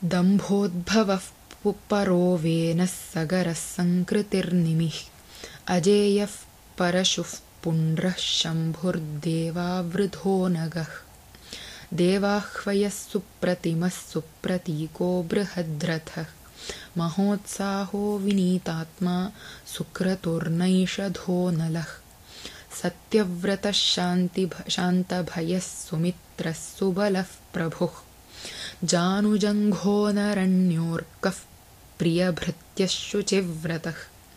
दम्भोद्भवः परो वेनः सगरः संकृतिर्निमिः अजेयः परशुः पुण्ड्रः शम्भुर्देवावृधो नगः देवाह्वयः सुप्रतिमः सुप्रतीको बृहद्रथः महोत्साहो विनीतात्मा सुक्रतुर्नैषधो नलः सत्यव्रतः शान्तभयः सुमित्रः सुबलः प्रभुः जानुजङ्घो नरण्योऽर्कः प्रियभृत्यः शुचिव्रतः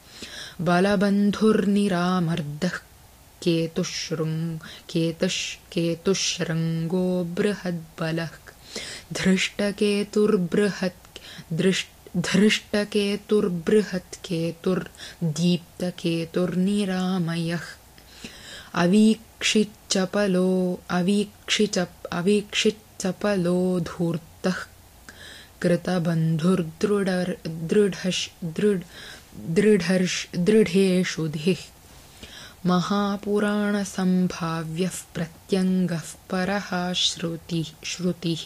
बलबन्धुर्निरामर्दः केतुश्रृङ्गो बृहद्बलः धृष्टकेतुर्बृहत्केतुर्दीप्तकेतुर्निरामयः अवीक्षिचपलो धूर्तः कृतबन्धुर्दृढेषुधिः महापुराणसम्भाव्यः प्रत्यङ्गः परः श्रुतिः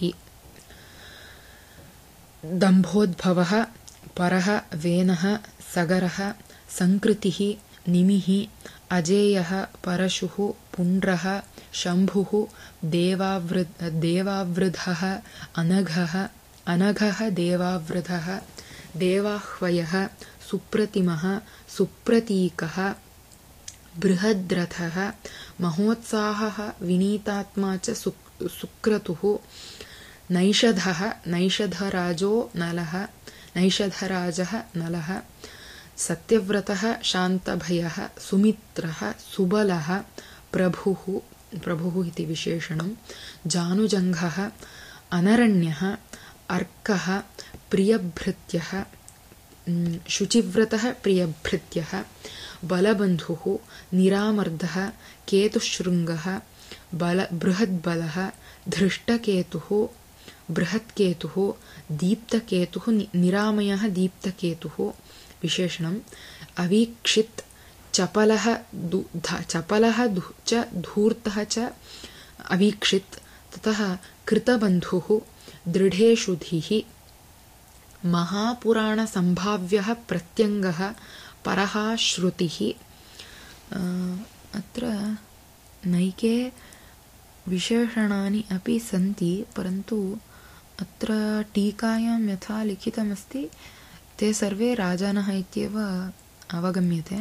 दम्भोद्भवः परः वेनः सगरः संकृतिः निमिः अजेयः परशुः पुण्ड्रः शम्भुः देवावृधः अनघः देवावृधः देवाह्वयः सुप्रतिमः सुप्रतीकः बृहद्रथः महोत्साहः विनीतात्मा च सुक्रतुः नैषधराजः नलः सत्यव्रतः शान्तभयः सुमित्रः सुबलः प्रभुः इति विशेषणं जानुजङ्घः अनरण्यः अर्कः प्रियभृत्यः शुचिव्रतः प्रियभृत्यः बलबन्धुः निरामर्दः केतुशृङ्गः बृहद्बलः धृष्टकेतुः बृहत्केतुः दीप्तकेतुः निरामयः दीप्तकेतुः विशेषणम् अवीक्षित् चपलः च धूर्तः च अवीक्षित् ततः कृतबन्धुः दृढेषुधिः महापुराणसम्भाव्यः प्रत्यङ्गः परः श्रुतिः अत्र नैके विशेषणानि अपि सन्ति परन्तु अत्र टीकायां यथा लिखितमस्ति ते सर्वे राजानः इत्येव अवगम्यते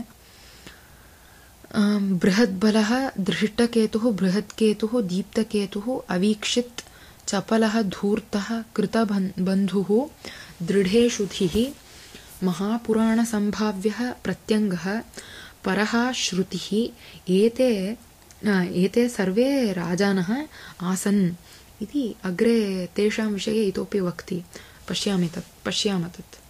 बृहद्बलः धृष्टकेतुः बृहत्केतुः दीप्तकेतुः अवीक्षित् चपलः धूर्तः कृतबन्धुः दृढेषुधिः महापुराणसम्भाव्यः प्रत्यङ्गः परः श्रुतिः एते सर्वे राजानः आसन् इति अग्रे तेषां विषये इतोपि वक्ति पश्यामः तत्